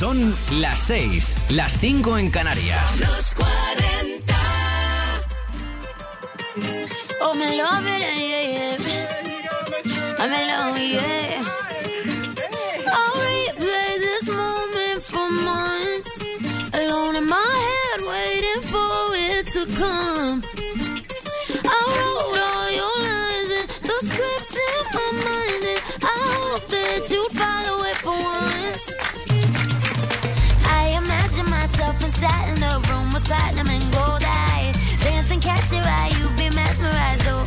Son las 6, las 5 en Canarias. Los 40. Oh, me love it, yeah, yeah. I'm alone, yeah. I'll replay this moment for months. Alone in my head, waiting for it to come. I wrote all your lines and the scripts in my mind, and I hope that you follow it for once. I imagine myself inside in the room with platinum and gold eyes, dancing, catch your eye, you be mesmerized, oh.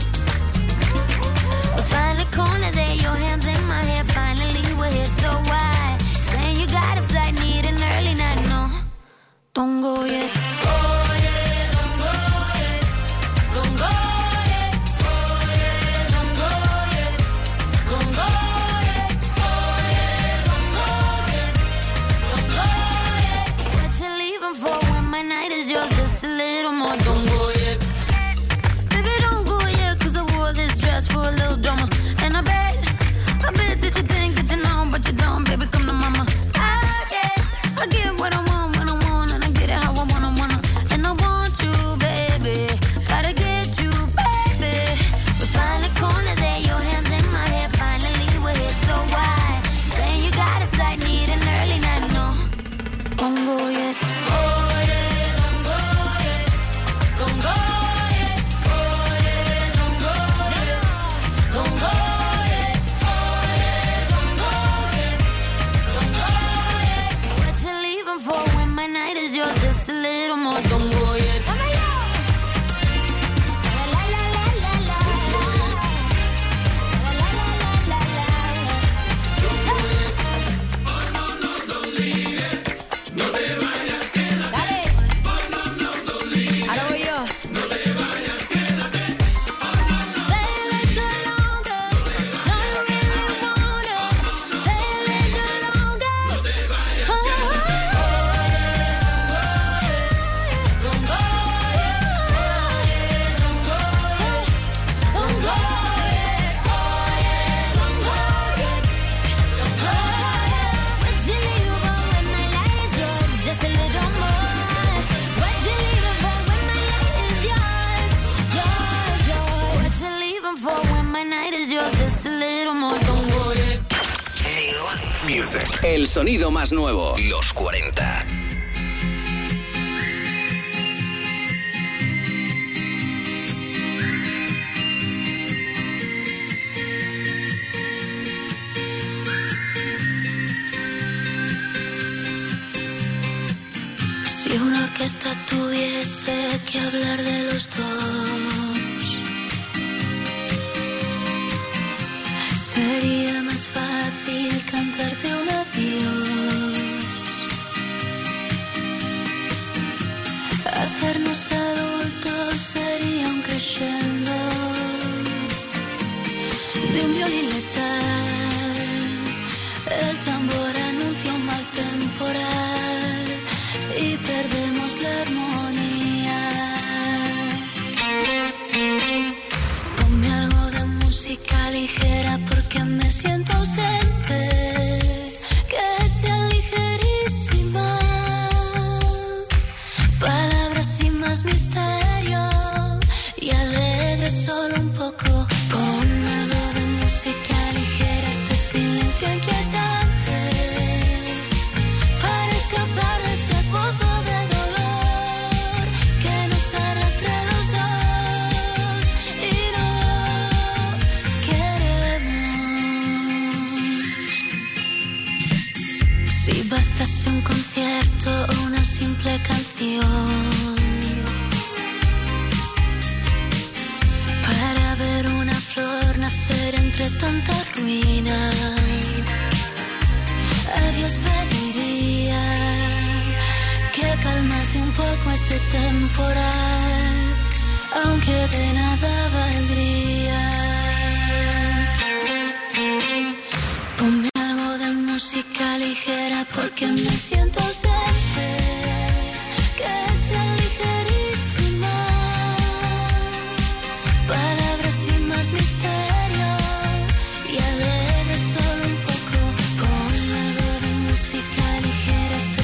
Find a corner there, your hands in my hair. Finally we're here, so why? Saying you got a flight, need an early night. No, don't go yet. Oh yeah, don't go yet. Don't go yet. Oh yeah, don't go yet. Don't go yet. Oh yeah, don't go yet. Don't go yet. What you leaving for when my night is yours? Just a little more. Don't go yet. Baby, don't go yet, 'cause I wore this dress for a little drama. And I bet that you think that you know, but you don't, baby, come to mama. I get what I want when I want, and I get it how I wanna. And I want you, baby, gotta get you, baby. We find a corner there, your hands in my hair. Finally we're here, so why? Saying you got a flight, need an early night. No, don't go yet. Oh yeah, don't go yet. Don't go yet. Oh yeah, don't go yet. Don't go yet. Oh yeah, don't go yet. Don't go yet. What you leaving for when my night is yours? Just a little more. Don't go yet. El sonido más nuevo. Los 40. Si una orquesta tuviese que hablar de los dos, sería más fácil cantarte un adiós, hacernos adultos sería un crescendo de un violín letal. El tambor anuncia un mal temporal y perdemos la armonía. Ponme algo de música ligera porque me siento ausente, que sea ligerísima, palabras sin más misterio y alegre solo un poco. Ponme algo de música ligera, este silencio inquietante, para escapar de este pozo de dolor que nos arrastra a los dos y no queremos. Si bastase un concierto o una simple canción para ver una flor nacer entre tanta ruina, a Dios pediría que calmase un poco este temporal, aunque de nada valdría. Ponme algo de música ligera porque me siento ausente, que sea ligerísima, palabras sin más misterio y alegre solo un poco. Ponme algo de música ligera, este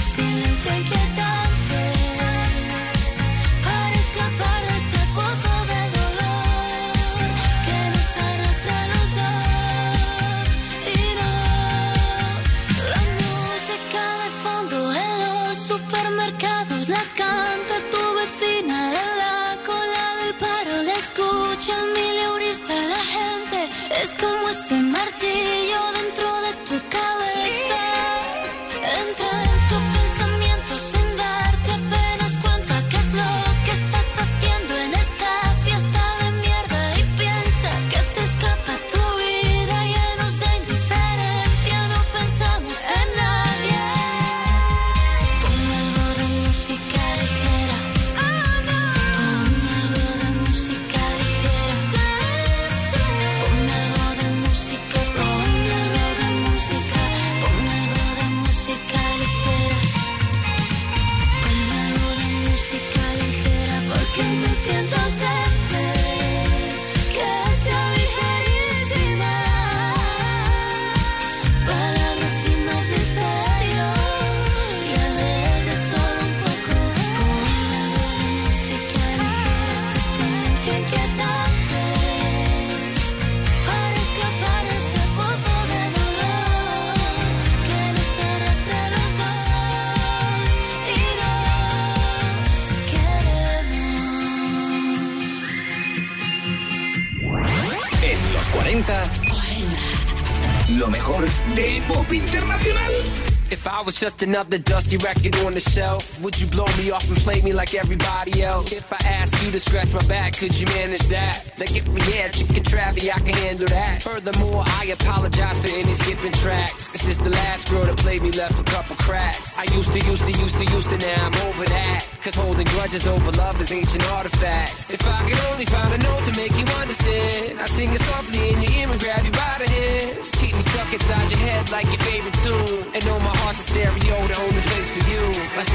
lo mejor del pop internacional. If I was just another dusty record on the shelf, would you blow me off and play me like everybody else? If I asked you to scratch my back, could you manage that? Like if we had chicken Travie, I can handle that. Furthermore, I apologize for any skipping tracks. It's just the last girl that played me left a couple cracks. I used to, now I'm over that. Cause holding grudges over love is ancient artifacts. If I could only find a note to make you understand, I sing it softly in your ear and grab you by the hands. Keep me stuck inside your head like your favorite tune. And know my heart's a stereo, the only place for you.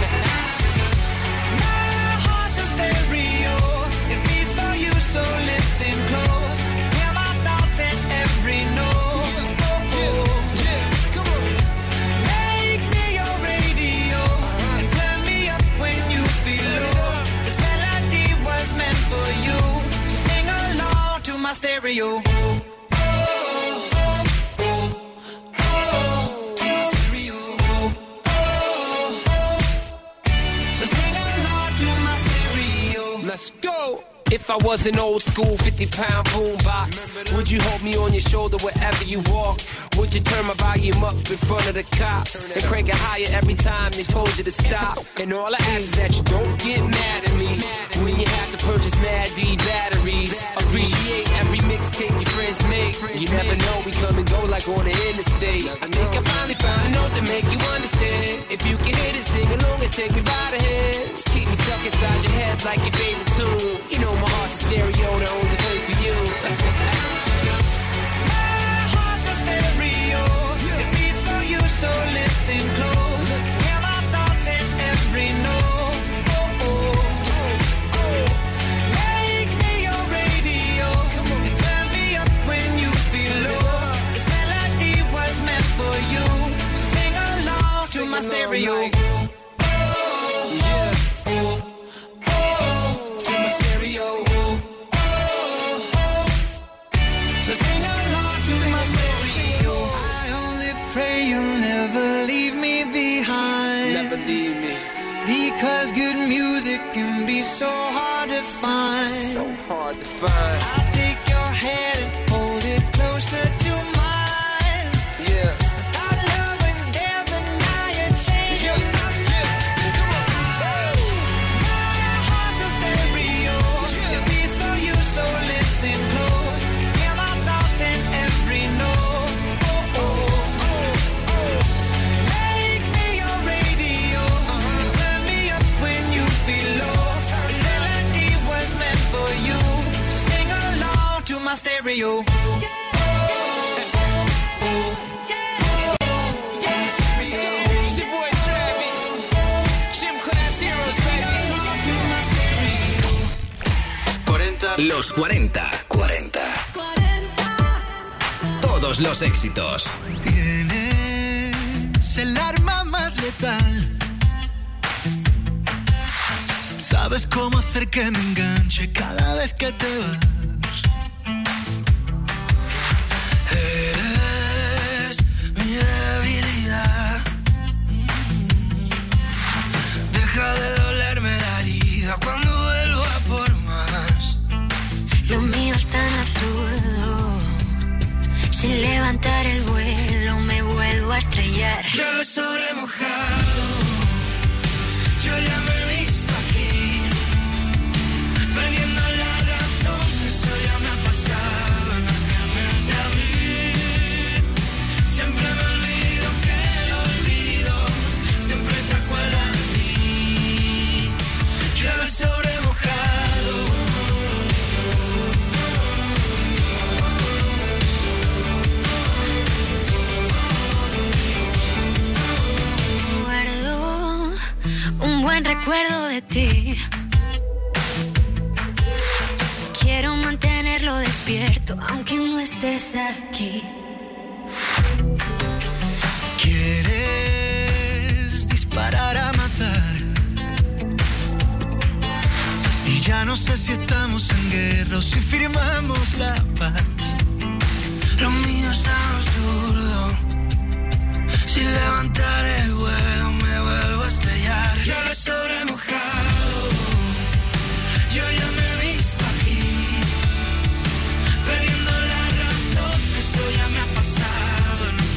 My heart's a stereo, it beats for you, so listen close. Hear my thoughts in every note. Come on. Make me your radio, and turn me up when you feel low. This melody was meant for you, so sing along to my stereo. Let's go. If I was an old school 50-pound boombox, would you hold me on your shoulder wherever you walk? Would you turn my volume up in front of the cops and crank it higher every time they told you to stop? And all I ask is that you don't get mad at me when you have to purchase Mad D batteries. Appreciate every mixtape your friends make. You never know, we come and go like on the interstate. I think I finally found a note to make you understand. If you can hit it, sing along and take me by the hands. Keep me stuck inside your head like your favorite tune. You know my heart's a stereo, the only place for you. My heart's a stereo, it beats for you, so listen close. Hear my thoughts in every note. Make me your radio, and turn me up when you feel low. This melody was meant for you, so sing along to my stereo. Leave me. Because good music can be so hard to find. So hard to find. I'll take your hand and hold it closer to mine. Yeah. Our love was there, but now you're changing my mind. My heart's a stereo, it beats for you, so listen close. Hear my thoughts in every note. My stereo. Los 40. Todos los éxitos. Tienes el arma más letal. Sabes cómo hacer que me enganche cada vez que te vas. Eres mi debilidad. Deja de dolerme la herida cuando vuelvo a por más. Lo mío es tan absurdo. Sin levantar el vuelo me vuelvo a estrellar. Llueve sobre mojado. Yo ya me he visto aquí, perdiendo la razón. Eso ya me ha pasado. No te a mí. Siempre me olvido que lo olvido. Siempre se acuerda de mí. Llueve sobre mojado. Guardo un buen recuerdo de ti. Quiero mantenerlo despierto aunque no estés aquí. Quieres disparar a matar. Y ya no sé si estamos en guerra o si firmamos la paz. Lo mío es tan absurdo. Sin levantar el vuelo me vuelvo a estrellar. Llueve sobre mojado. Yo ya me he visto aquí, perdiendo la razón. Eso ya me ha pasado. No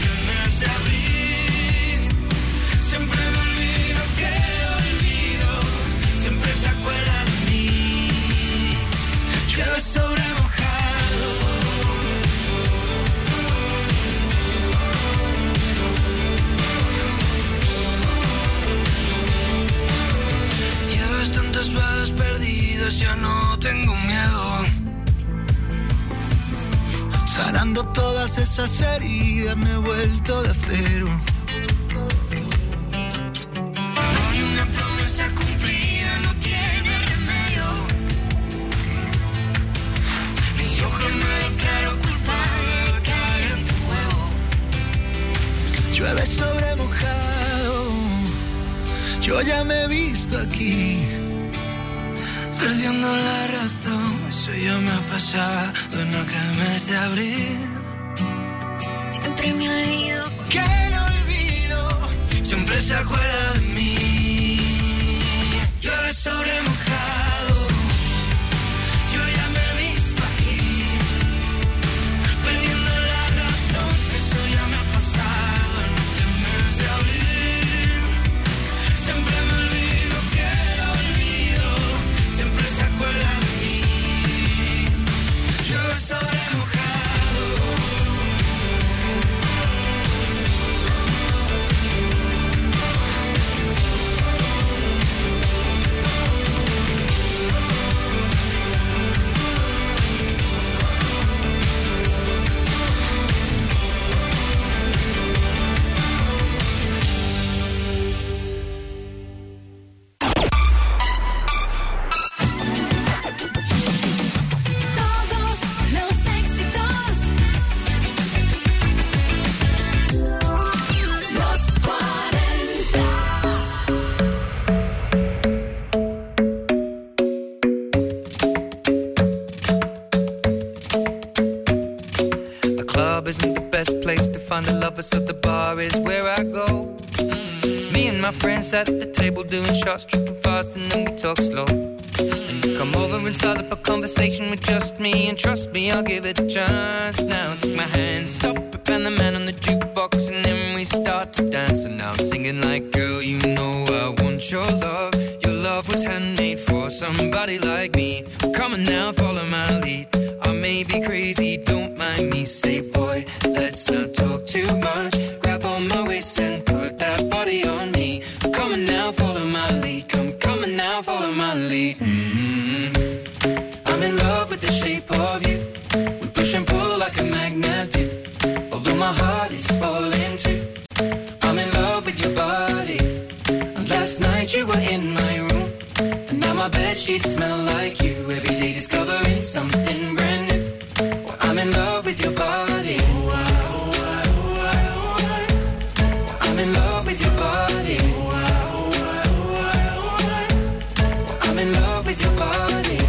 esas heridas me he vuelto de acero. No hay una promesa cumplida, no tiene remedio. Ni yo que me declaro culpable de caer en tu juego. Llueve sobre mojado, yo ya me he visto aquí, perdiendo la razón. Eso ya me ha pasado en aquel mes de abril. Siempre me olvido. Que no olvido, siempre se acuerda de mí. Llueve sobre mojado, yo ya me he visto aquí, perdiendo la razón. Eso ya me ha pasado en aquel mes de abril. Siempre me olvido, que no olvido, siempre se acuerda de mí. Llueve sobre mojado. So the bar is where I go. Me and my friends at the table doing shots, tripping fast, and then we talk slow. And you come over and start up a conversation with just me, and trust me, I'll give it a chance. Now take my hand, stop it, and the man on the jukebox, and then we start to dance. And now I'm singing like, girl, you know I want your love. Your love was handmade for somebody like me. Come on now, follow my lead. I may be crazy, don't mind me. Say, boy, let's not talk too much. Grab on my waist and put that body on me. Come on now, follow my lead. Come on now, follow my lead. I'm in love with the shape of you. We push and pull like a magnet do. Although my heart is falling too. I'm in love with your body. And last night you were in my room, and now my bedsheets smell like you. Every day discovering something brand new. Well, I'm in love with your body. I'm in love with your body. I'm in love with your body.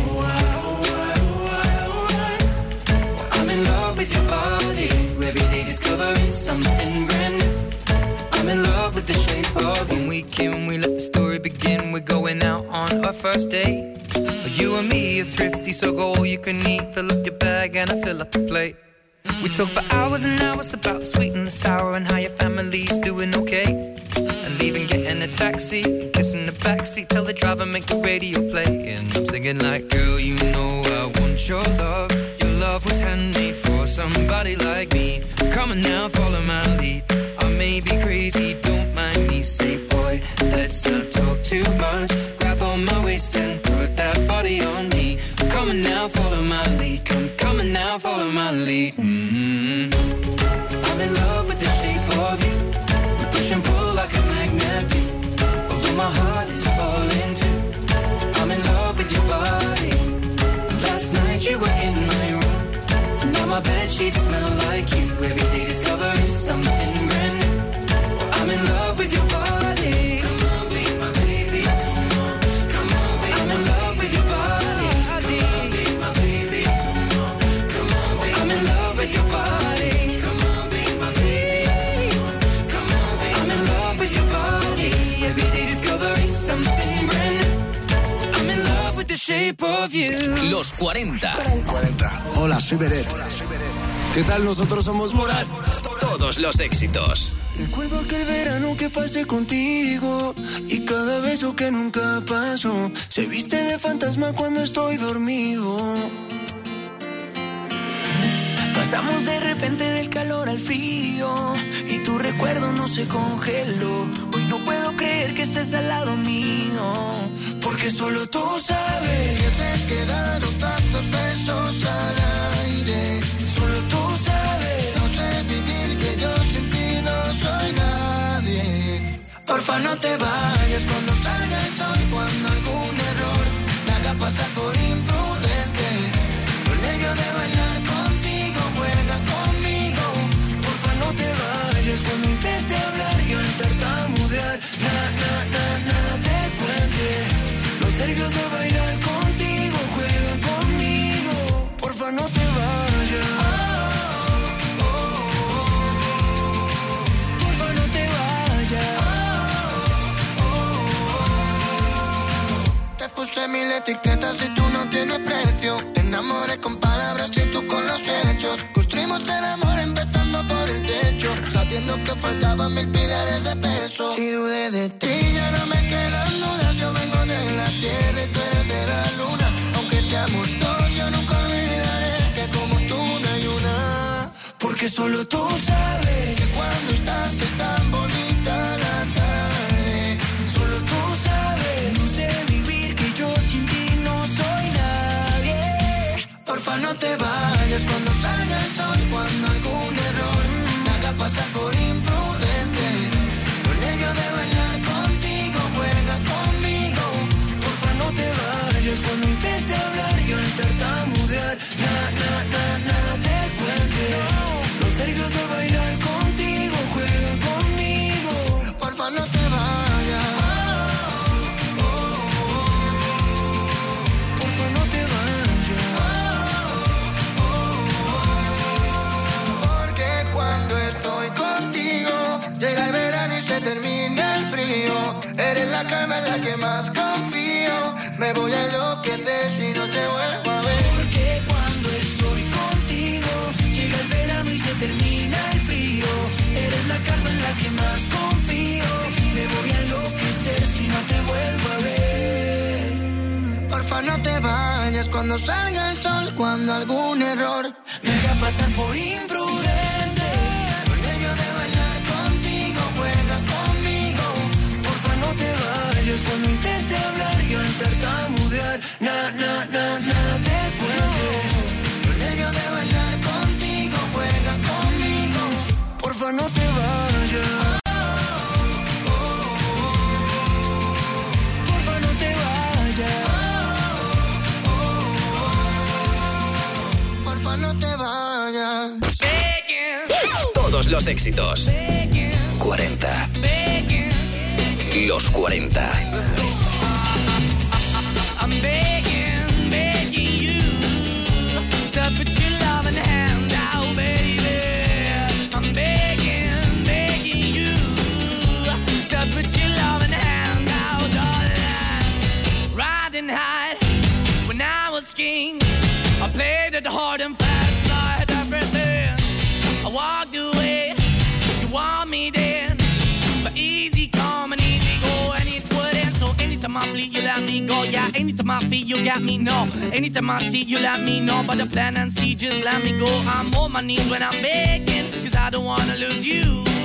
I'm in love with your body. Every day discovering something brand new. I'm in love with the shape of you. When we came, we let the story begin. We're going out on our first date. You and me are thrifty, so go all you can eat. Fill up your bag and I fill up the plate. We talk for hours and hours about the sweet and the sour, and how your family's doing okay. And leaving, getting a taxi, kissing the backseat, tell the driver make the radio play. And I'm singing like, girl, you know I want your love. Your love was handmade for somebody like me. Come on now, follow my lead. I may be crazy, don't mind me. Say, boy, let's not talk too much. Grab on my waist and put that body on me. Come on now, follow my lead. Come on now, follow my lead. I'm in love with the shape of you. We push and pull like a magnet do. Although my heart is falling too. I'm in love with your body. Last night you were in my room, and now my bedsheets smell like you. Every day discovering something brand new. I'm in love with your body. Come on, be my baby. Come on, come on, be I'm in love with your body. Come on, be my baby. Come on, come on, be I'm in love with your body. Come on, be my baby. Come on, be I'm in love with your body. Every day discovering something brand new. I'm in love with the shape of you. Los 40. Hola, soy Beret. ¿Qué tal? Nosotros somos Morat. Todos los éxitos. Recuerdo aquel verano que pasé contigo y cada beso que nunca pasó se viste de fantasma cuando estoy dormido. Pasamos de repente del calor al frío y tu recuerdo no se congeló. Hoy no puedo creer que estés al lado mío, porque solo tú sabes que se quedaron tantos besos al aire. Solo tú sabes, no sé Porfa no te vayas cuando salga el sol, cuando algún error me haga pasar por imprudente. Los nervios de bailar contigo juegan conmigo. Porfa no te vayas cuando intente hablar y al tartamudear nada te cuente. Los nervios de bailar contigo juegan conmigo. Porfa no te vayas. Porfa no te vayas. Te puse 1000 etiquetas y tú no tienes precio. Te enamoré con palabras y tú con los hechos. Construimos el amor empezando por el techo, sabiendo que faltaban 1000 pilares de peso. Si dudé de ti ya no me quedan dudas. Yo vengo de la tierra y tú eres de la luna. Aunque seamos dos yo nunca olvidaré que como tú no hay una. Porque solo tú sabes que cuando estás es tan bonita la tarde. Solo tú sabes, no sé vivir, que yo sin ti no soy nadie. Porfa no te vayas cuando salga el sol, cuando algún error me haga pasar por imprudente. Los nervios de bailar contigo juegan conmigo. Porfa no te vayas cuando intente hablar y al tartamudear nada te cuente. Los nervios de bailar contigo juegan conmigo. Porfa no te vayas. Porfa no te vayas. Porque cuando estoy contigo llega el verano y se termina el frío. Eres la calma en la que más confío. Me voy a enloquecer si no te vuelvo a ver. Porque cuando estoy contigo llega el verano y se termina el frío. Eres la calma en la que más confío. Me voy a enloquecer si no te vuelvo a ver. Porfa no te vayas cuando salga el sol, cuando algún error me haga pasar por imprudente. Los nervios de bailar contigo juegan conmigo. Porfa no te vayas cuando intente hablar y al tartamudear nada te cuente. Los nervios de bailar contigo juegan conmigo. Porfa no te vayas. Porfa no te vayas. Porfa no te vayas. Todos los éxitos. 40. Los 40. I'm begging you to put your loving hand out, baby. I'm begging you to put your loving hand out, darling. Riding high when I was king, I played it hard and fast, 'cause I had everything. I walked away, you want me then, but easy come and easy go, and it wouldn't. So anytime I bleed, you let me go. Yeah, anytime I feel, you got me, no. Anytime I see, you let me know. But the plan and see, just let me go. I'm on my knees when I'm begging, 'cause I don't wanna lose you.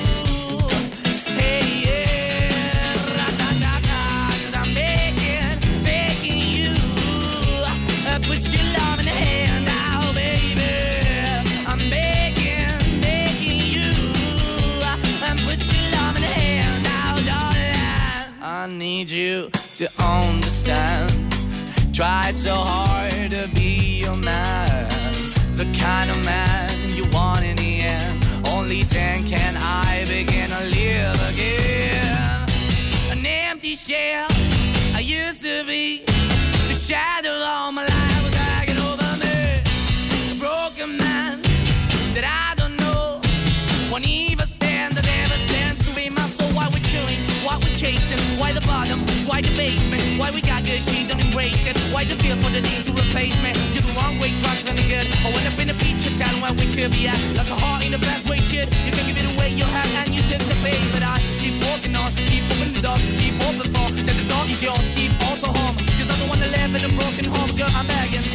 Hey, yeah, ra-da-da-da, 'cause I'm begging you, put your love in the hand out, baby. I'm begging you, put your love in the hand out, darling. I need you to understand. Try so hard to be your man, the kind of man you want in the end. Only then can I begin to live again. An empty shell I used to be, the shadow all my life was dragging over me. A broken man that I don't know, won't even stand, that never stands to be my soul. Why we're chilling, why we're chasing, why the bottom, why the basement, why we got good, she don't embrace it. Why the feel for the need to replace me? You're the wrong way, trying to be good. I went up in a feature town where we could be at, like a heart in the best way, shit. You can give it away, you have, and you took the bait. But I keep walking on, keep open the door, keep open for, that the door is yours, keep also home. 'Cause I'm the one that live in a broken home, girl, I'm begging.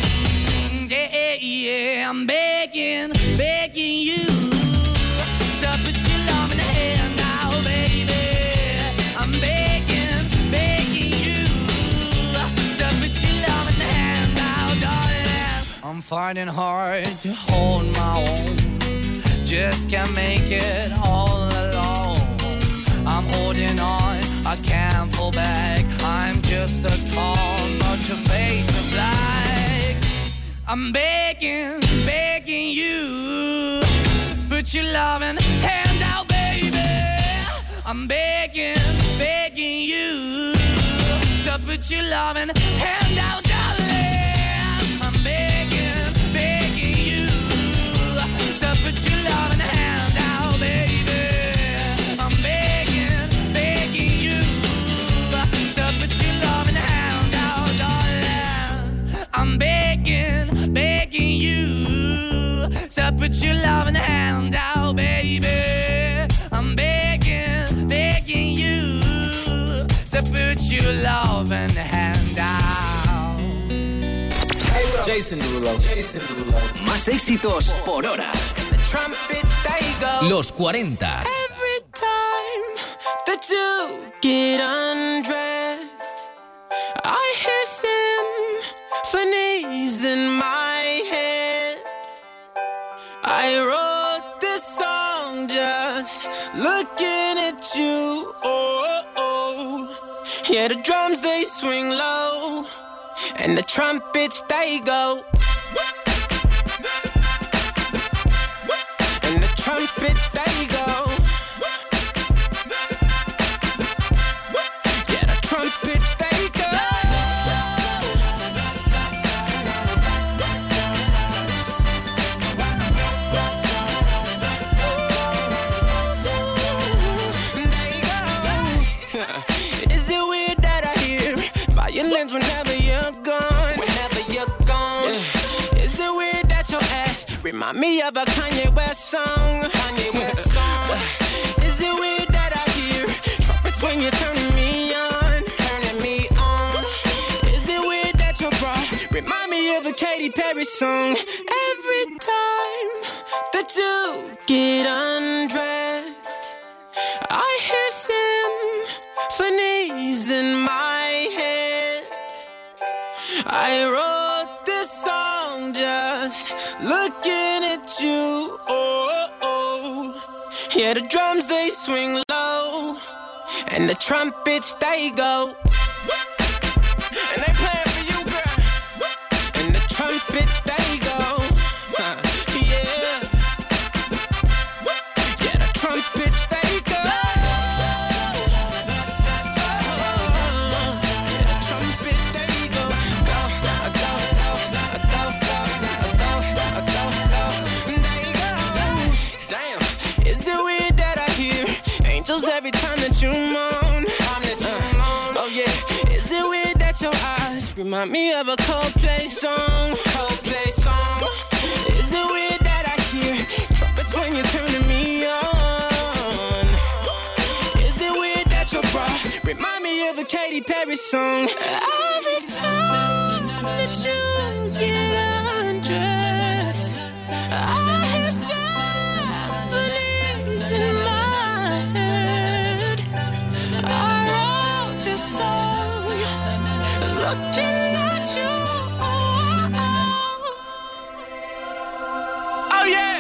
Yeah, I'm begging you to put your love in the hand now, baby. I'm begging you to put your love in the hand now, darling. I'm finding hard to hold my own, just can't make it all alone. I'm holding on I'm begging, begging you, put your loving hand out, baby. I'm begging, begging you to put your loving hand out, darling. I'm begging, begging you to put your loving hand out, baby. I'm begging, begging you to put your loving hand out, darling. I'm begging, begging you to put your loving hand out, baby. I'm begging, begging you to put your loving hand out. Jason Derulo. Más éxitos por hora. Los 40. Every time that you get undressed, I hear symphonies in my head. I wrote this song just looking at you. Oh, oh. Yeah, the drums they swing low, and the trumpets they go. And the trumpets they go. Yeah, the trumpets they go. Is it weird that I hear violins whenever you're gone? Whenever you're gone. Yeah. Is it weird that your ass remind me of a Kanye West song? Kanye West song. Is it weird that I hear trumpets when you're turning me on? Turning me on. Is it weird that your bra remind me of a Katy Perry song? Every time that you get undressed, I hear symphonies in my head. I wrote this song just looking at you. Oh, oh. Yeah, the drums they swing low, and the trumpets they go. And they playing for you, girl. And the trumpets they go. Yeah. Yeah, the trumpets they go. Every time that you moan, oh yeah. Is it weird that your eyes remind me of a Coldplay song? Coldplay song. Is it weird that I hear trumpets when you're turning me on? Is it weird that your bra remind me of a Katy Perry song? Every time that you get undressed, I hear symphonies in my head. I wrote this song looking at you. Oh yeah.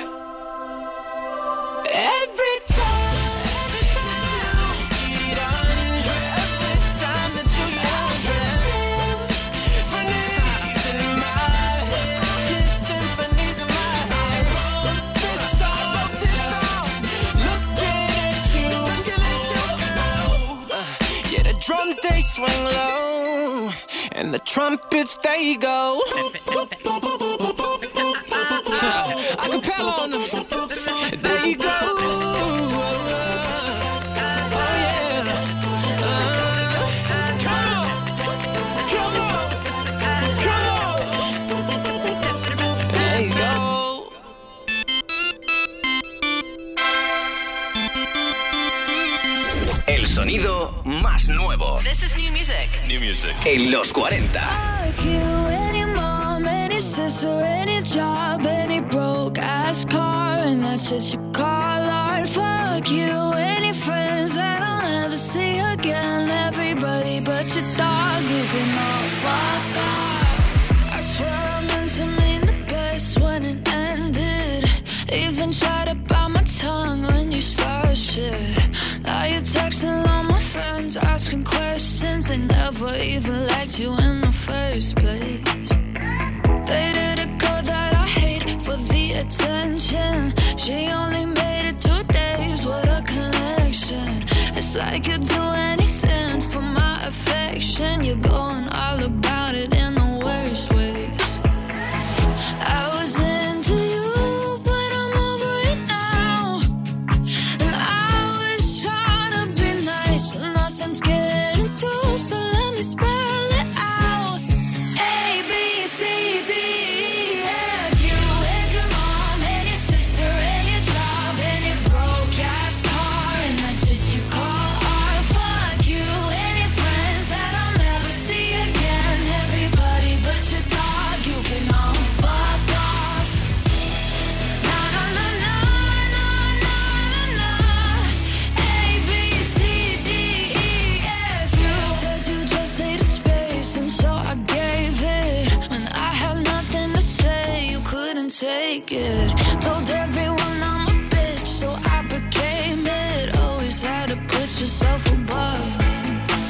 Every time you get undressed, every time that you get undressed, symphonies in my head, symphonies in my head. I wrote this song, looking at you, girl. Yeah, the drums they swing low, and the trumpets they go. Acapella on them. There you go. Oh yeah. Come on. Come on. Come on. There you go. El sonido más nuevo. This is new music. New music. En los 40. Fuck you, any mom, any sister, any job, any broke ass car, and that's just you call art. Fuck you, any friends that I'll never see again. Everybody but your dog, you can all fuck off. I swear I meant to mean the best when it ended. Even tried to bite my tongue when you started shit. Now you're texting all my friends, asking questions. They never even liked you in the first place. Dated a girl She only made it 2 days, what a connection. It's like you'd do anything for my affection. You're going all about it in the worst ways. I was into you, but I'm over it now. And I was trying to be nice, but nothing's getting through, so let me spell it out. A, B, C, D, E, F, you and your mom and your sister and your job and your broke-ass car and that shit you call art. Fuck you and your friends that I'll never see again. Everybody but your dog, you can all fuck off. Na na na na na na na na. A, B, C, D, E, F. You said you just needed space, and so I gave it. When I had nothing to say, you couldn't take it. Told everyone I'm a bitch, so I became it. Always had to put yourself above me.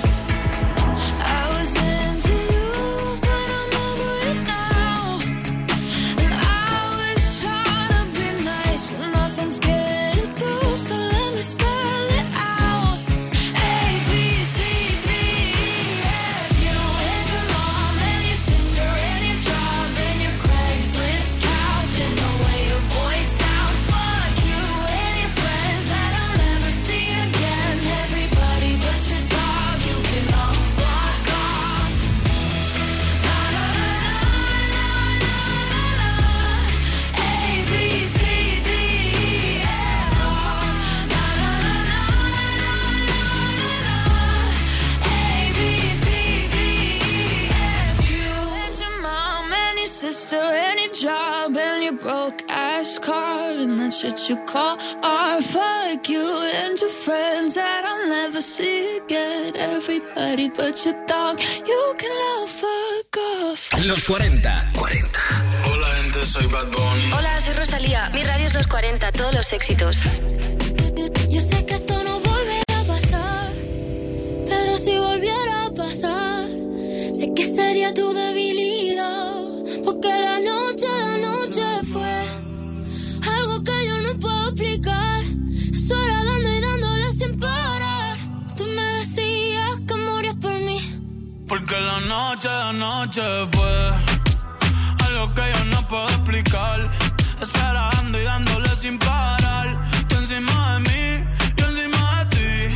I was into you, but I'm over it now. And I was trying to be nice, but nothing's getting through, so let me spell it out. A, B, C, D, E, F. You and your mom and your sister and your job and your Craigslist couch and the way your voice sounds. Fuck you and your friends that I'll never see again. Everybody but your dog, you can all fuck off. Na na na na na na na. A, B, C, D, E, F. Na na na na na na na. A, B, C, D, E, F. You and your mom and your sister and your job and your broke ass car and that shit you call art. Fuck you and your friends that I'll never see again. Everybody but your dog, you can all fuck off. Los 40. Hola gente, soy Bad Bunny. Hola, soy Rosalía. Mi radio es Los 40, todos los éxitos. Yo sé que esto no volverá a pasar, pero si volviera a pasar, sé que sería tu debilidad, porque la noche fue algo que yo no puedo explicar. Eso era dando y dándole sin parar. Tú me decías que morías por mí, Porque la noche fue algo que yo no puedo explicar. Estar dando y dándole sin parar. Tú encima de mí, yo encima de ti.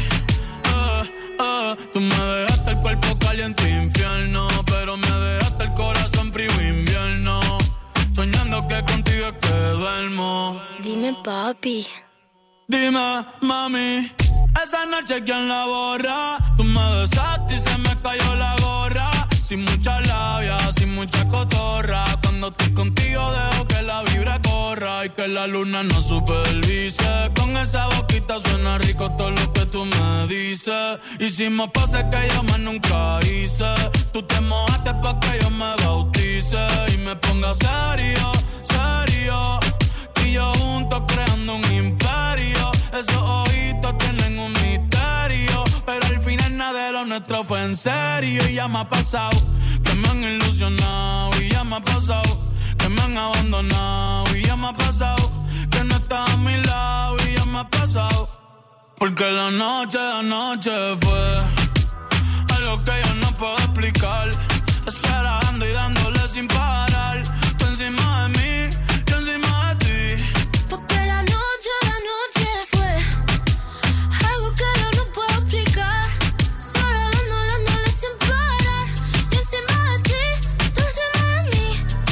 Tú me dejaste el cuerpo caliente infierno, pero me dejaste el corazón frío invierno. Soñando que contigo es que duermo. Dime, papi. Dime, mami, esa noche ¿quién la borra? Tú me besaste y se me cayó la gorra. Sin mucha labia, sin mucha cotorra. Cuando estoy contigo dejo que la vibra corra y que la luna no supervise. Con esa boquita suena rico todo lo que tú me dices. Hicimos poses que yo más nunca hice. Tú te mojaste pa' que yo me bautice y me ponga serio, serio. Y yo juntos creando un imperio. Esos ojitos tienen un misterio, pero al final nada de lo nuestro fue en serio. Y ya me ha pasado que me han ilusionado. Y ya me ha pasado que me han abandonado. Y ya me ha pasado que no estás a mi lado. Y ya me ha pasado porque la noche fue algo que yo no puedo explicar. Estar dando y dándole sin parar. Tú encima de mí, yo encima de ti. porque la noche fue algo que yo no puedo explicar. Solo dándole sin parar. Yo encima de ti, tú encima de mí.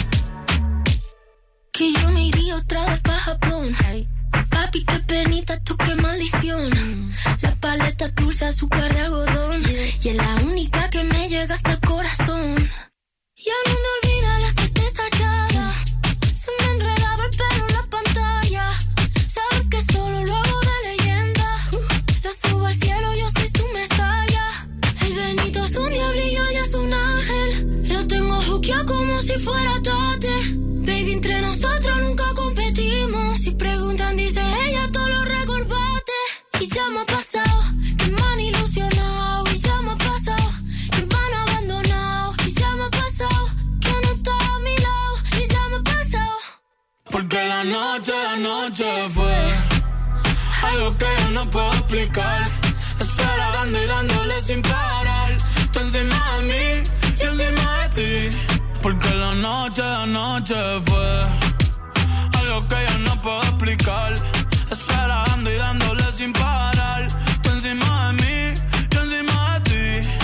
Que yo me iría otra vez pa' Japón. Papi, qué penita, tú qué maldición. La paleta dulce, azúcar de algodón. Y es la única que me llega hasta el corazón. Ya no me olvida la suerte estallada. Se me enredaba el pelo en la pantalla. Sabes que solo lo hago de leyenda. Lo subo al cielo, yo soy su mesaya. El Benito es un diablillo y es un ángel. Lo tengo juqueado como si fuera Tate. Baby, entre nosotros nunca competimos. Si preguntan, dice ella, todo lo recordate. Y ya me ha pasado que me han ilusionado. Y ya me ha pasado que me han abandonado. Y ya me ha pasado que no está a mi lado. Y ya me ha pasado porque Porque la noche fue algo que yo no puedo explicar. Estar dando y dándole sin parar. Tú encima de mí, yo encima de ti. Porque la noche fue algo que yo no puedo explicar. Estar dando y dándole sin parar. Tú encima de mí, yo encima de ti.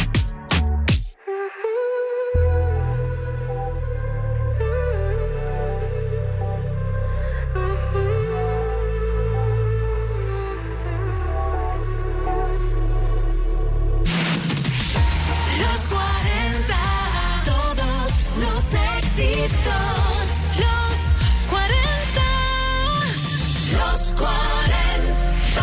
Los 40, todos los éxitos. Los 40, los 40.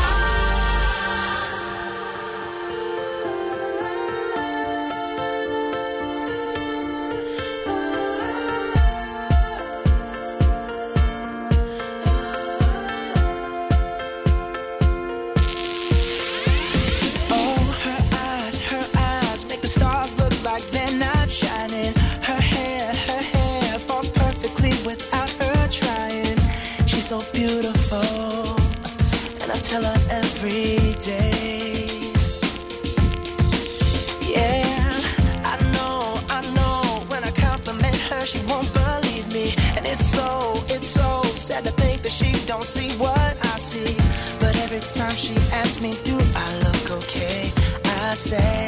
Oh, her eyes make the stars look like they're not shining. Her hair falls perfectly without her trying. She's so beautiful, and I tell her every day. Yeah, I know, when I compliment her, she won't believe me. And it's so sad to think that she don't see what I see. But every time she asks me, do I look okay? I say,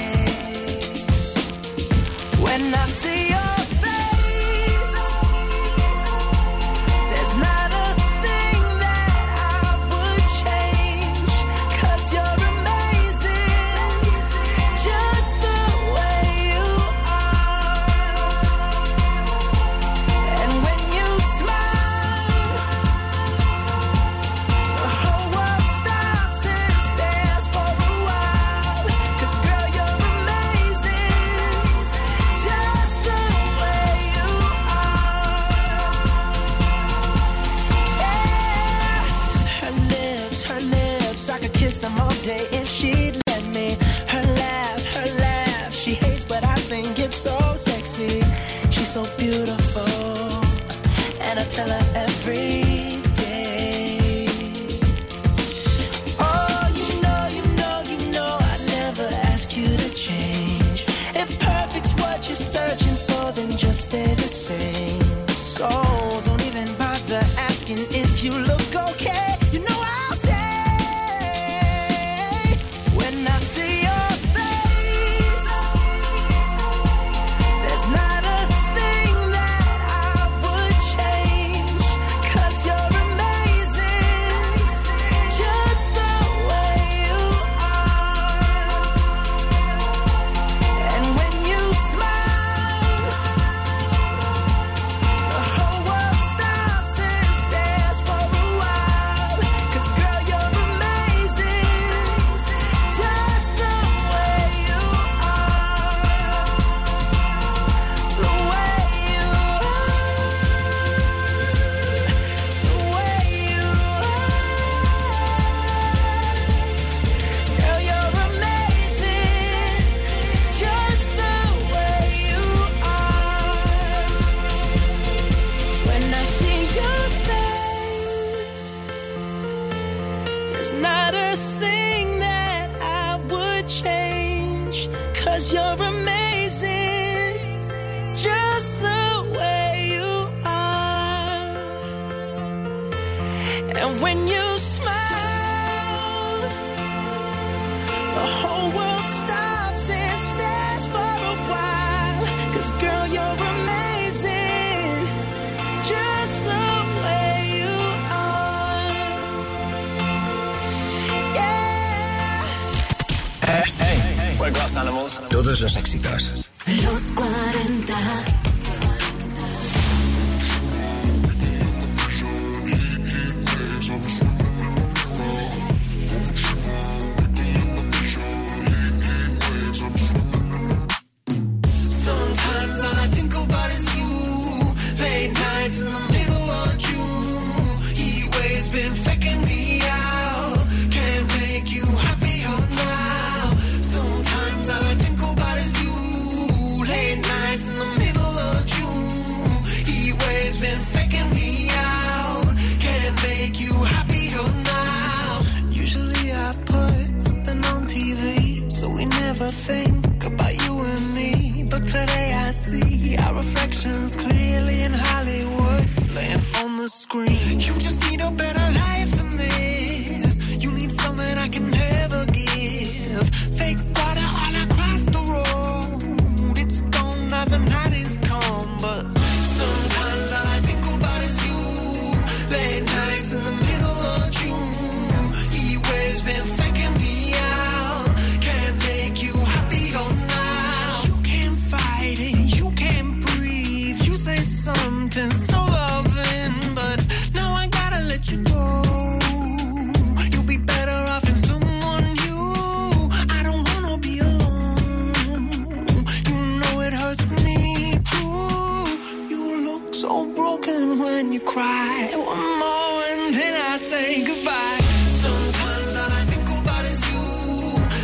when I see your face, there's not a thing that I would change. 'Cause you're amazing, just the way you are. And when you smile, the whole world stops and stares for a while. 'Cause girl, you're amazing, just the way you are. Yeah. Her lips, I could kiss them all day if she'd let me. Her laugh, she hates but I think it's so sexy. She's so beautiful, and I tell her every day. Oh, you know, I never ask you to change. If perfect's what you're searching for, then just stay the same. So don't even bother asking if you look okay. You know I'll say, when I see your face, there's not a thing that I would change. 'Cause you're amazing, just the way you are. And when you smile, the whole world stops and stares for a while. 'Cause girl, you're amazing, just the way you are. The way you are. The way you are. Girl, you're amazing, just the way you are. When I see your face, there's not a thing that I would change. 'Cause you're amazing, just the way you are. And when you smile, the whole world stops and stares for a while. 'Cause girl, you're amazing, just the way you are. Yeah. World Class Animals. Todos los éxitos. Los 40. Sometimes all I think about is you. Late nights in the middle of June. Heat waves been faking me out. Can't make you happier now. Sometimes all I think about is you. Late nights in the middle of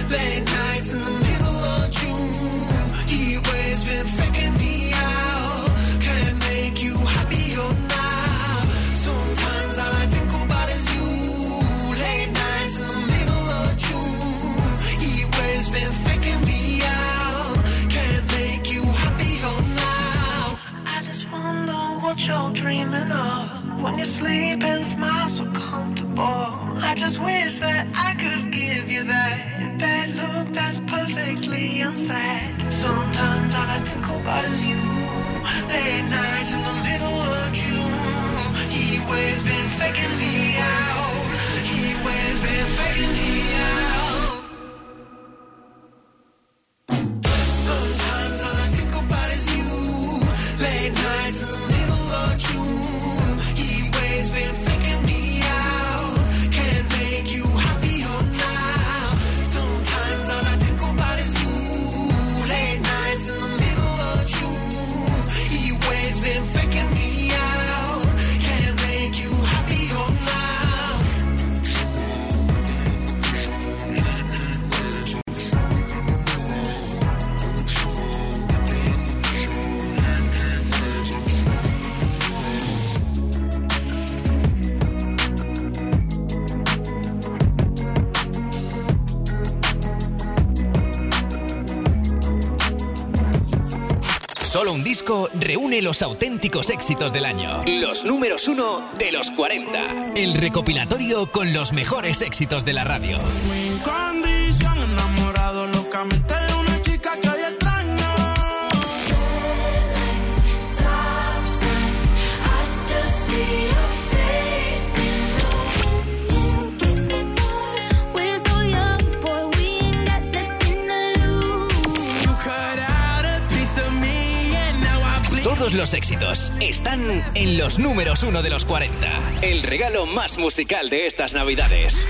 Late nights in the middle of June. He always been faking me out. Can't make you happier now. Sometimes all I think about is you. Late nights in the middle of June. He always been faking me out. Can't make you happier now. I just wonder what you're dreaming of when you sleep and smile so comfortable. I just wish that I could give you that bad look that's perfectly unsaid. Sometimes all I think about is you. Late nights in the middle of June. He always been faking me out. He always been faking me out. Sometimes all I think about is you. Late nights in the middle of June. He always been faking me out. Can't make you happier now. Sometimes all I think about is you. Late nights in the middle of June. He always been faking me out. Can't make you happier now. Solo un disco reúne los auténticos éxitos del año. Los números 1 de los 40. El recopilatorio con los mejores éxitos de la radio. Mi condición, enamorado locamente de una chica que hoy extraño. Todos los éxitos están en los números 1 de los 40. El regalo más musical de estas Navidades.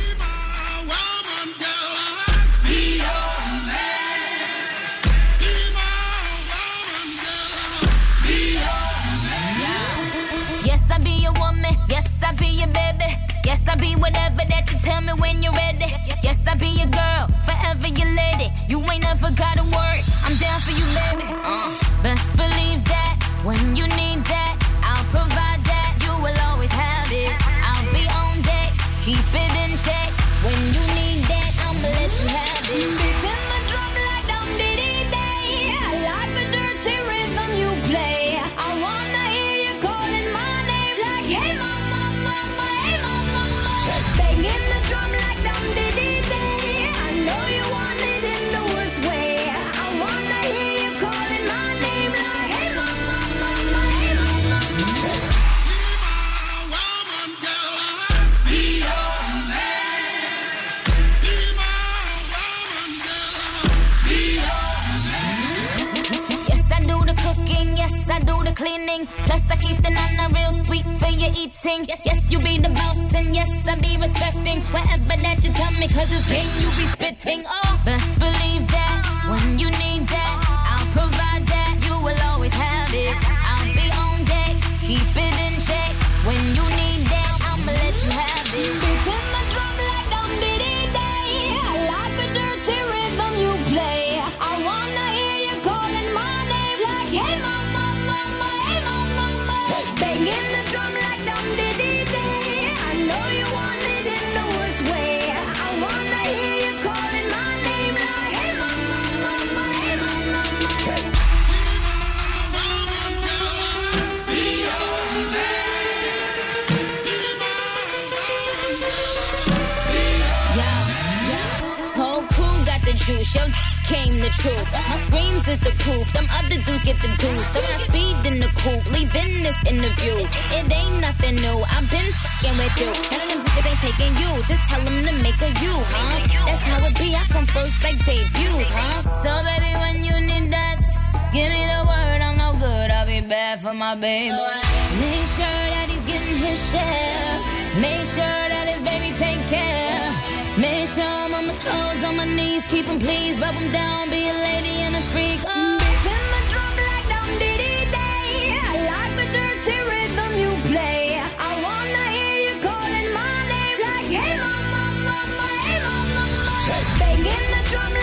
Yes, I be your woman. Yes, I be your baby. Yes, I be whatever that you tell me when you're ready. Yes, I be your girl, forever your lady. You ain't never gotta worry, I'm down for you, baby. Best believe that when you need that, I'll provide that. You will always have it. I'll be on deck, keep it in check. When you need that, I'ma let you have it. Beats in my drum like dum diddy day. I like the dirty rhythm you play. I wanna hear you calling my name like, hey mama, mama, hey mama, mama. Banging the drum like dum diddy day. I know you want it in the worst way. I wanna hear you calling my name like, hey mama, mama, hey mama, mama. Be your man. Yes, I do the cooking, yes, I do the cleaning. Plus, I keep the nana real sweet for your eating. Yes, yes, you be the boss, and yes, I be respecting whatever that you tell me, cause it's game you be spitting. Oh, best believe that when you need that, I'll provide that. You will always have it. I'll be on deck, keep it in check. When you need that, I'ma let you have it. Beats in my drum like dum diddy day. I like the dirty rhythm you play. I wanna hear you calling my name like, hey mama, mama, hey mama, mama. Banging the drum like dum diddy day. I know you want it in the worst way. I wanna hear you calling my name like, hey mama, mama, hey mama, mama. Be your man. Whole crew got the juice, yo came the truth. My screams is the proof, them other dudes get the deuce. So I speed in the coupe, leaving this interview. It ain't nothing new, I've been fucking with you. None of them niggas ain't taking you, just tell them to make a you, huh? That's how it be, I come first like debuts, huh? So baby, when you need that, give me the word, I'm no good, I'll be bad for my baby. Make sure that he's getting his share. Make sure that his baby take care. Make sure I'm on my toes, on my knees, keep him please, rub him down, be a lady and a freak. Beats in my drum like dum diddy day. I like the dirty rhythm you play. I wanna hear you calling my name like, hey mama, mama, hey mama, mama. Banging the drum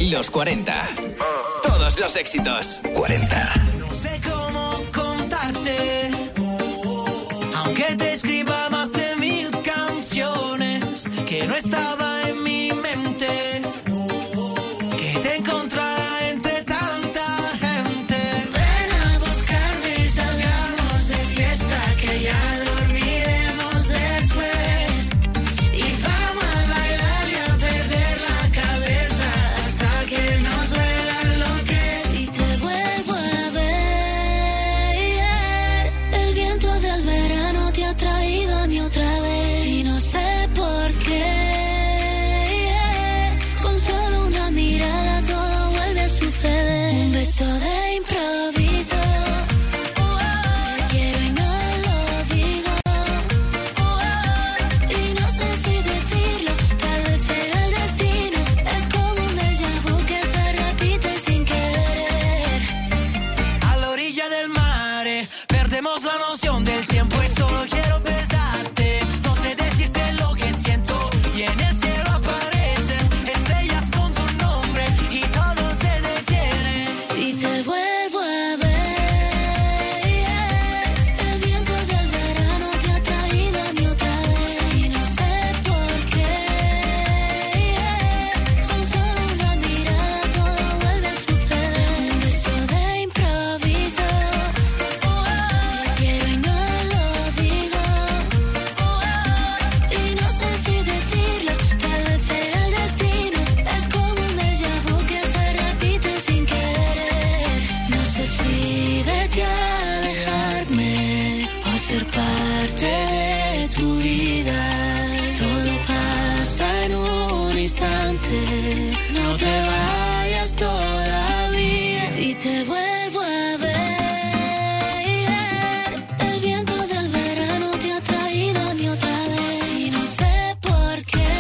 Los 40. Todos los éxitos. 40. No sé cómo contarte, aunque te escriba más de 1000 canciones, que no estaba en mi mente, que te encontrara entre tanta gente. Ven a buscarme y salgamos de fiesta, que ya dormiremos después. Y vamos a bailar y a perder la cabeza hasta que nos duela lo que. Si te vuelvo a ver, el viento del verano te ha traído a mí otra vez. Y no sé por qué, con solo una mirada todo vuelve a suceder. Un beso de improviso, te quiero y no lo digo. Y no sé si decirlo, tal vez sea el destino. Es como un déjà vu que se repite sin querer. A la orilla del mar, perdemos la noción del tiempo y solo quiero besarte. No sé decirte lo que siento y en el cielo aparecen estrellas con tu nombre y todo se detiene. Y te vuelvo a ver, el viento del verano te ha traído a mí otra vez. Y no sé por qué, con solo una mirada todo vuelve a suceder. Un beso de improviso, te quiero y no lo digo. Y no sé si decirlo, tal vez sea el destino. Es como un déjà vu que se repite sin querer. No sé si de ti alejarme o ser parte de tu vida. Todo pasa en un instante, no te vayas todavía. Y te vuelvo a ver, el viento del verano te ha traído a mí otra vez. Y no sé por qué,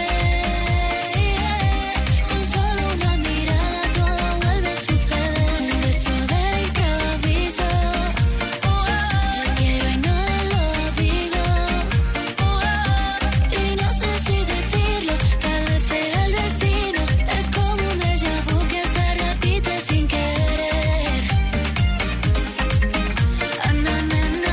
con solo una mirada todo vuelve a suceder. Un beso de improviso, te quiero y no lo digo. Y no sé si decirlo, tal vez sea el destino. Es como un déjà vu que se repite sin querer. Ana, nena.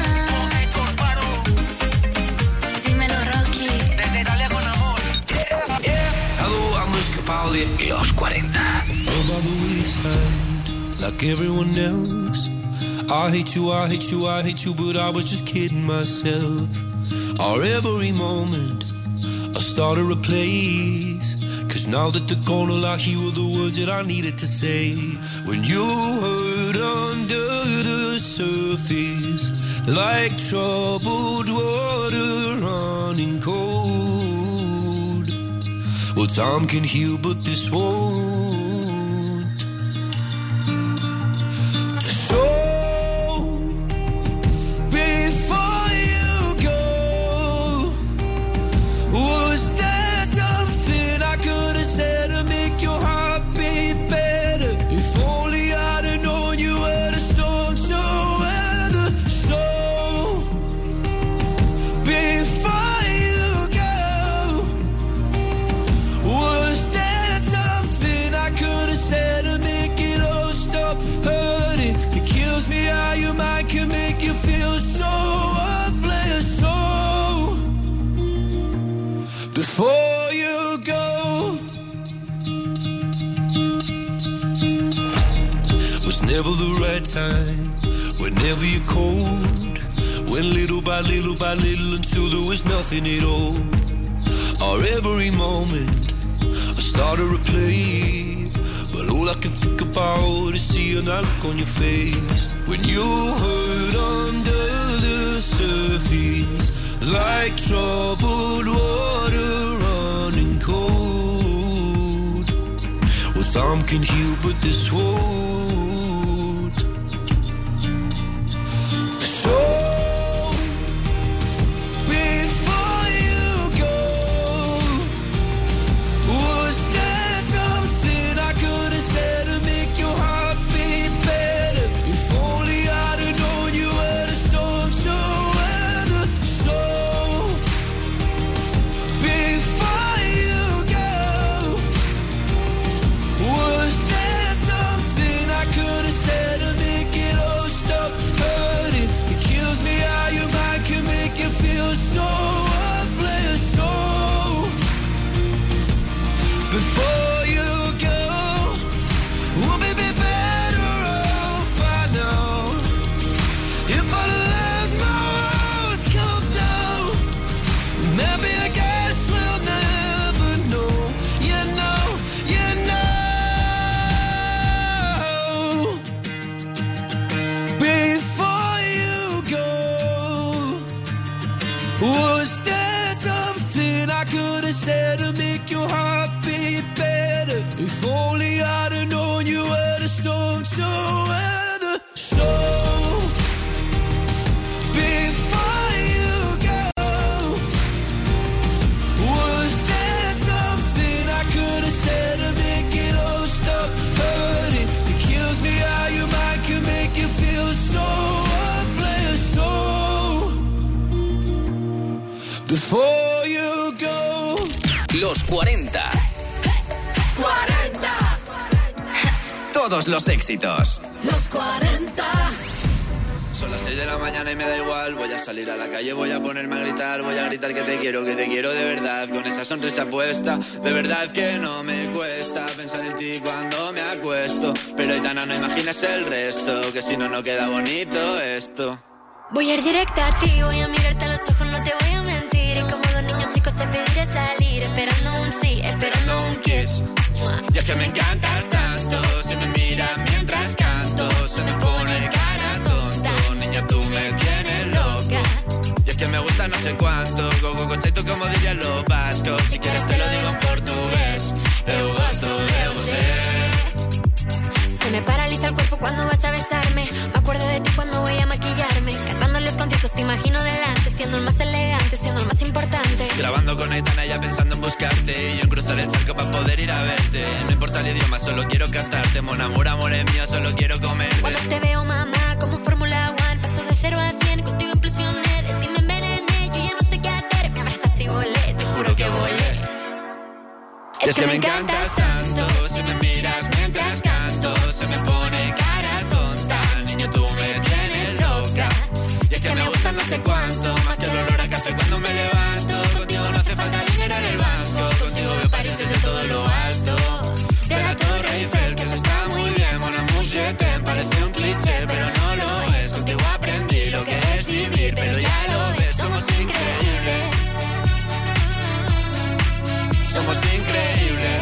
Dímelo, Rocky. Desde Italia con amor. Hello, I'm Luis Capaldi. Los 40. Fell by the wayside, like everyone else. I hate you, I hate you, I hate you, but I was just kidding myself. Our every moment, I started a place. Cause now that they're gone, all I hear were the words that I needed to say. When you hurt under the surface, like troubled water running cold. Well, time can heal, but this won't. So, before you go, was there something I could have said to make your heart beat better? If only I'd have known you were the storm to weather. So, before you go, was there something I could have said to make it all stop hurting? It kills me how your mind can make you feel so worthless. So, before you go, was never the right time, whenever you're cold, went little by little by little until there was nothing at all. Our every moment, I started to play, but all I can think about is seeing that look on your face. When you hurt under the surface, like troubled water running cold. Well, time can heal, but this won't. So, before you go, was there something I could have said to make your heart beat better? If only I'd have known you were the storm to weather. So, before you go, was there Was there something I could have said to make your heart beat better? If only I'd have known you were the storm to weather. So before you go, was there something I could have said to make it all stop hurting? It kills me how your mind can make you feel so worthless. So before you go. Los 40. 40. Todos los éxitos. Los 40. Son las 6 de la mañana y me da igual. Voy a salir a la calle, voy a ponerme a gritar. Voy a gritar que te quiero de verdad. Con esa sonrisa puesta, de verdad que no me cuesta pensar en ti cuando me acuesto. Pero Aitana, no imaginas el resto, que si no, no queda bonito esto. Voy a ir directa a ti, voy a mirarte a los ojos, no te voy a mentir. Y como los niños chicos te pediré salir, esperando un sí, esperando un kiss. Y es que me encantas tanto, si me miras mientras canto, se me pone cara tonta. Niña, tú me tienes loca. Y es que me gusta no sé cuánto, go conceito como dirían los vascos. Si quieres te lo digo en portugués, eu gosto de você. Se me paraliza el cuerpo cuando vas a besarme. Me acuerdo de ti cuando voy a maquillarme. Cantando los conciertos te imagino delante, siendo el más elegante, siendo el más importante. Grabando con Aitana ya pensando en buscarte, y yo en cruzar el charco para poder ir a verte. No importa el idioma, solo quiero cantarte. Mon amour, amor es mío, solo quiero comerte. Cuando te veo, mamá, como Fórmula 1, paso de 0 a 100, contigo implosioné, de ti me envenené, yo ya no sé qué hacer. Me abrazaste y volé, te juro que volé. Es que me encantas tanto, si me miras mientras canto, se me pone cara tonta. Niño, tú me tienes loca. Y es que me gusta no sé cuánto, más que el olor a café cuando me levanto. Contigo no hace falta dinero en el banco, contigo veo París desde todo lo alto. De la Torre Eiffel, que eso está muy bien. Mon amour, je t'aime, parece un cliché, pero no lo es. Contigo aprendí lo que es vivir, pero ya lo ves, somos increíbles. Somos increíbles.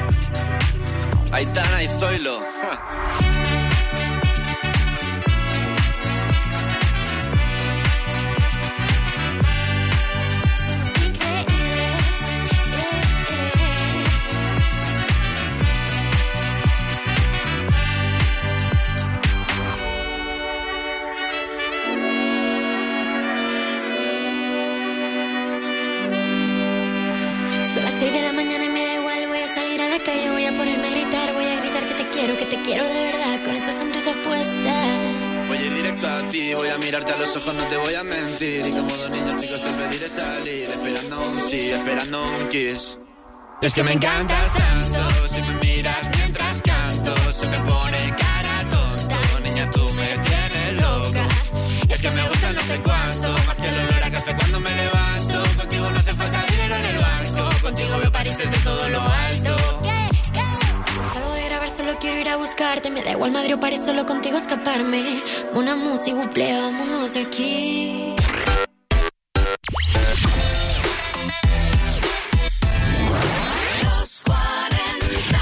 Aitana y Zoilo. Que te quiero de verdad, con esa sonrisa puesta. Voy a ir directo a ti, voy a mirarte a los ojos, no te voy a mentir. Y como dos niños chicos te pediré salir, esperando un sí, esperando un kiss. Es que me encantas tanto, si me miras mientras canto, se me pone cara tonta. Niña, tú me tienes loca. Y es que me gusta no sé cuánto, más que el olor a café cuando me levanto. Contigo no hace falta dinero en el banco, contigo veo París desde todo lo alto. Solo quiero ir a buscarte, me da igual Madrid o París, solo contigo escaparme. Una música, buple, vámonos de aquí. Los 40.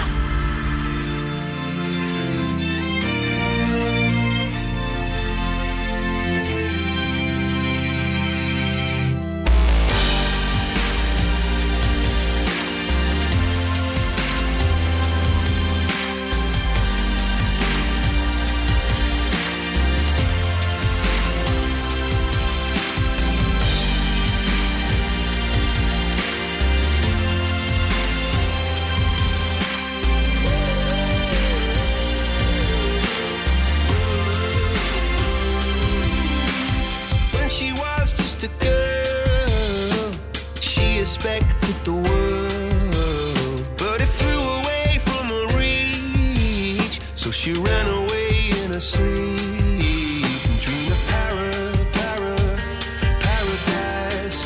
expected the world, but it flew away from her reach. So she ran away in her sleep and dreamed of paradise, paradise,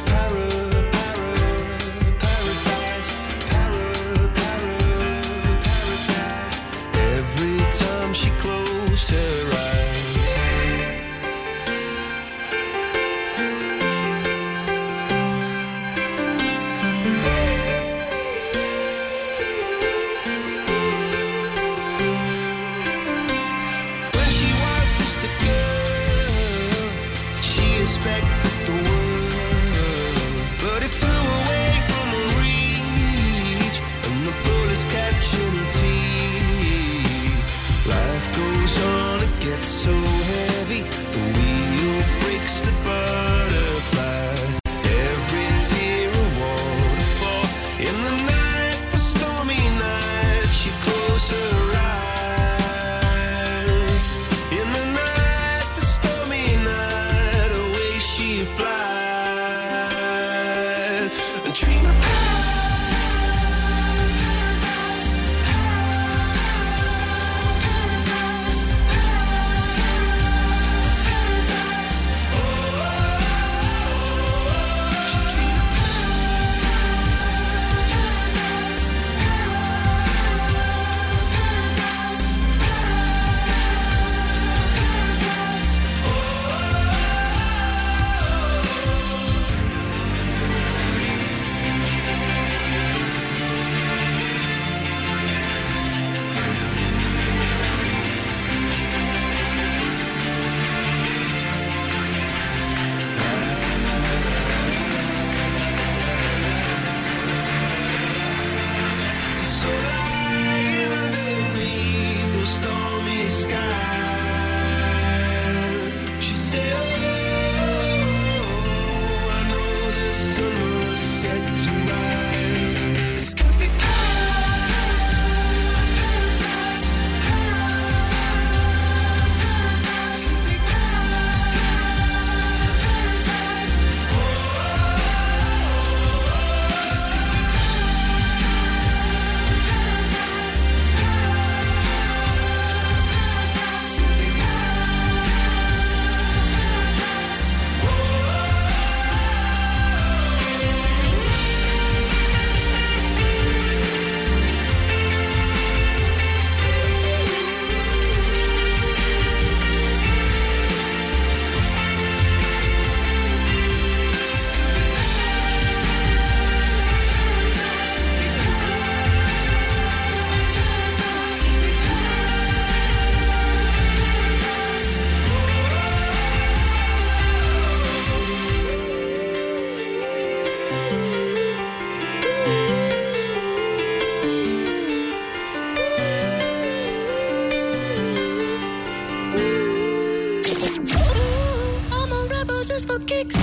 paradise. Every time she closed her eyes. When she was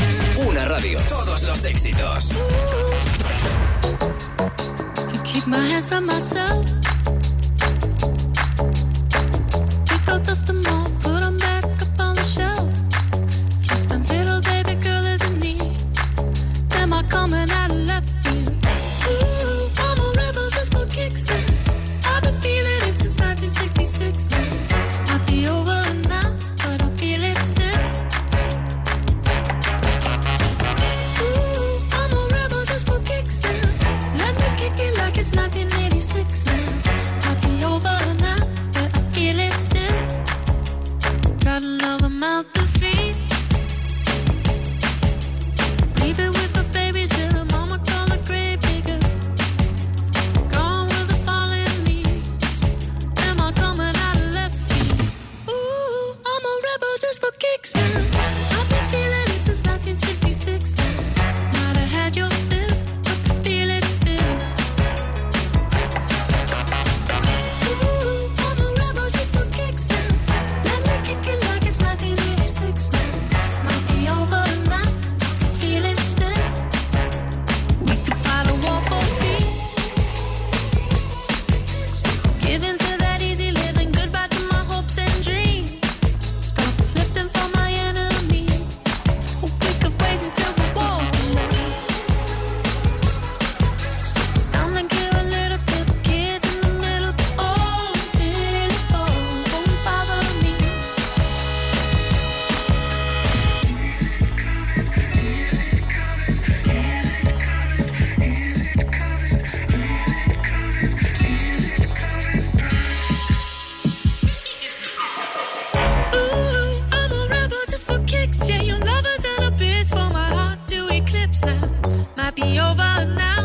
Una radio. Todos los éxitos. Can keep my hands on myself. Pick up, dust them off, put them back up on the shelf. Kiss my little baby girl is in need. Am I coming out of left field? Ooh, I'm a rebel just for kicks now. I've been feeling it since 1966 now. Might be over now, but I feel it still. Ooh, I'm a rebel just for kicks now. Let me kick it like it's 1986 now. Might be over now, but I feel it still. Got another mouth to feed. Leave it with the babysitter, mama call the grave digger. Gone with the fallen leaves. Am I coming out of left field? Ooh, I'm a rebel just for kicks now. I've been feeling it since 1966 now. Might have had your fill, but I feel it still. Ooh, I'm a rebel just for kicks now. Let me kick it like it's 1986 now. Might be over now, feel it still. We could fight a war for peace. Give in to that easy living, goodbye to my hopes and dreams. Stop flipping for my enemies. Oh, we could wait until the walls come down. It's time to give a little to the kids in the middle. Oh, till it falls, won't bother me. Ooh, I'm a rebel just for kicks. Yeah, your lovers and a bitch for my heart to eclipse now. Might be over now.